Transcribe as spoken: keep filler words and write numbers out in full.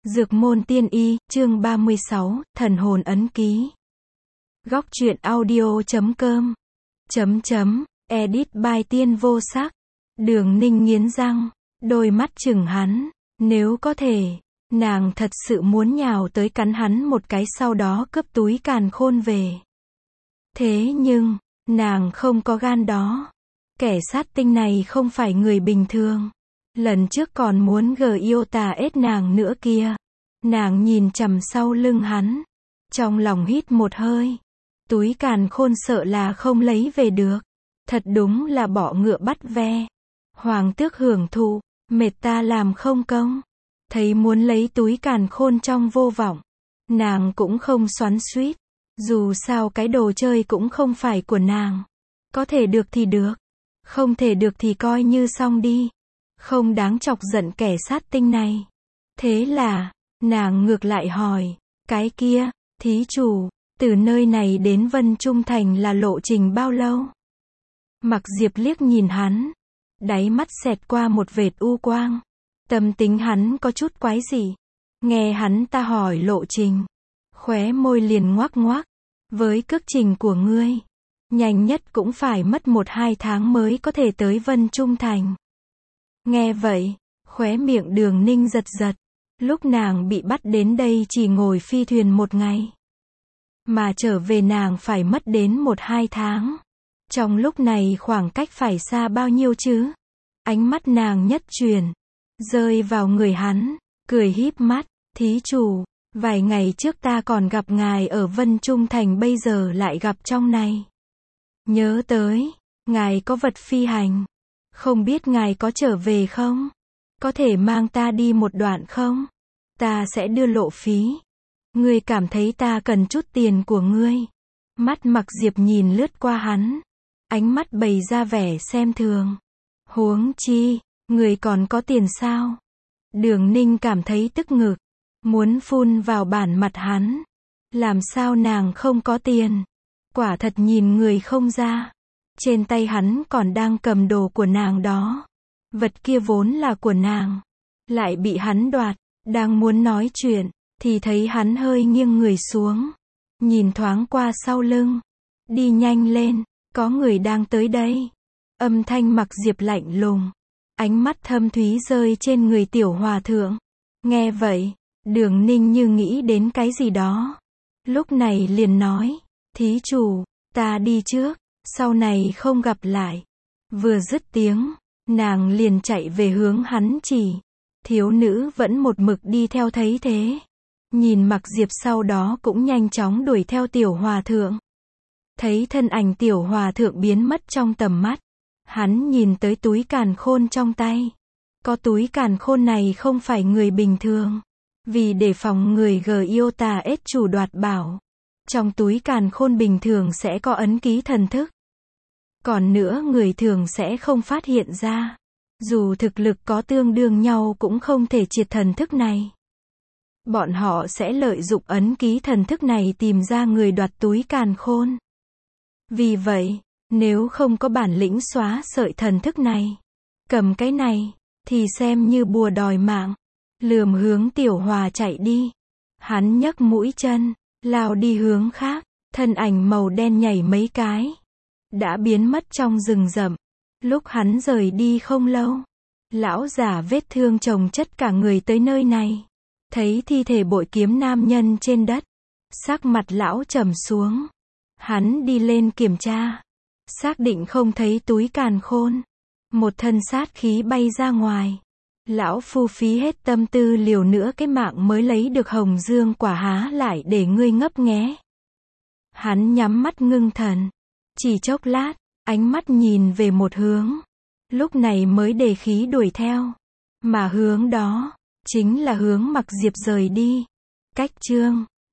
Dược môn tiên y, chương ba mươi sáu, thần hồn ấn ký. Góc truyện audio chấm com. Chấm chấm, edit by Tiên Vô Sắc. Đường Ninh nghiến răng, đôi mắt chừng hắn, nếu có thể, nàng thật sự muốn nhào tới cắn hắn một cái sau đó cướp túi càn khôn về. Thế nhưng, nàng không có gan đó. Kẻ sát tinh này không phải người bình thường. Lần trước còn muốn gờ yêu tà ết nàng nữa kia. Nàng nhìn chằm sau lưng hắn. Trong lòng hít một hơi. Túi càn khôn sợ là không lấy về được. Thật đúng là bỏ ngựa bắt ve. Hoàng tước hưởng thụ, mệt ta làm không công. Thấy muốn lấy túi càn khôn trong vô vọng. Nàng cũng không xoắn xuýt. Dù sao cái đồ chơi cũng không phải của nàng. Có thể được thì được. Không thể được thì coi như xong đi. Không đáng chọc giận kẻ sát tinh này. Thế là, nàng ngược lại hỏi, cái kia, thí chủ, từ nơi này đến Vân Trung Thành là lộ trình bao lâu? Mặc Diệp liếc nhìn hắn, đáy mắt xẹt qua một vệt u quang. Tâm tính hắn có chút quái dị. Nghe hắn ta hỏi lộ trình, khóe môi liền ngoác ngoác. Với cước trình của ngươi, nhanh nhất cũng phải mất một hai tháng mới có thể tới Vân Trung Thành. Nghe vậy, khóe miệng Đường Ninh giật giật. Lúc nàng bị bắt đến đây chỉ ngồi phi thuyền một ngày. Mà trở về nàng phải mất đến một hai tháng. Trong lúc này khoảng cách phải xa bao nhiêu chứ? Ánh mắt nàng nhất chuyển, rơi vào người hắn, cười híp mắt, thí chủ, vài ngày trước ta còn gặp ngài ở Vân Trung Thành bây giờ lại gặp trong này. Nhớ tới, ngài có vật phi hành. Không biết ngài có trở về không? Có thể mang ta đi một đoạn không? Ta sẽ đưa lộ phí. Ngươi cảm thấy ta cần chút tiền của ngươi. Mắt Mặc Diệp nhìn lướt qua hắn. Ánh mắt bày ra vẻ xem thường. Huống chi, ngươi còn có tiền sao? Đường Ninh cảm thấy tức ngực. Muốn phun vào bản mặt hắn. Làm sao nàng không có tiền? Quả thật nhìn người không ra. Trên tay hắn còn đang cầm đồ của nàng đó. Vật kia vốn là của nàng. Lại bị hắn đoạt. Đang muốn nói chuyện. Thì thấy hắn hơi nghiêng người xuống. Nhìn thoáng qua sau lưng. Đi nhanh lên. Có người đang tới đây. Âm thanh Mặc Diệp lạnh lùng. Ánh mắt thâm thúy rơi trên người tiểu hòa thượng. Nghe vậy. Đường Ninh như nghĩ đến cái gì đó. Lúc này liền nói. Thí chủ, ta đi trước. Sau này không gặp lại. Vừa dứt tiếng, nàng liền chạy về hướng hắn chỉ. Thiếu nữ vẫn một mực đi theo thấy thế. Nhìn Mặc Diệp sau đó cũng nhanh chóng đuổi theo tiểu hòa thượng. Thấy thân ảnh tiểu hòa thượng biến mất trong tầm mắt. Hắn nhìn tới túi càn khôn trong tay. Có túi càn khôn này không phải người bình thường. Vì để phòng người gờ yêu tà ết chủ đoạt bảo. Trong túi càn khôn bình thường sẽ có ấn ký thần thức. Còn nữa người thường sẽ không phát hiện ra. Dù thực lực có tương đương nhau cũng không thể triệt thần thức này. Bọn họ sẽ lợi dụng ấn ký thần thức này tìm ra người đoạt túi càn khôn. Vì vậy, nếu không có bản lĩnh xóa sợi thần thức này, cầm cái này, thì xem như bùa đòi mạng. Lườm hướng tiểu hòa chạy đi. Hắn nhấc mũi chân, lao đi hướng khác, thân ảnh màu đen nhảy mấy cái. Đã biến mất trong rừng rậm. Lúc hắn rời đi không lâu, lão già vết thương chồng chất cả người tới nơi này. Thấy thi thể bội kiếm nam nhân trên đất. Sắc mặt lão trầm xuống. Hắn đi lên kiểm tra. Xác định không thấy túi càn khôn. Một thân sát khí bay ra ngoài. Lão phu phí hết tâm tư liều nữa cái mạng mới lấy được hồng dương quả há lại để ngươi ngấp nghé. Hắn nhắm mắt ngưng thần. Chỉ chốc lát, ánh mắt nhìn về một hướng. Lúc này mới đề khí đuổi theo. Mà hướng đó, chính là hướng Mặc Diệp rời đi. Cách chương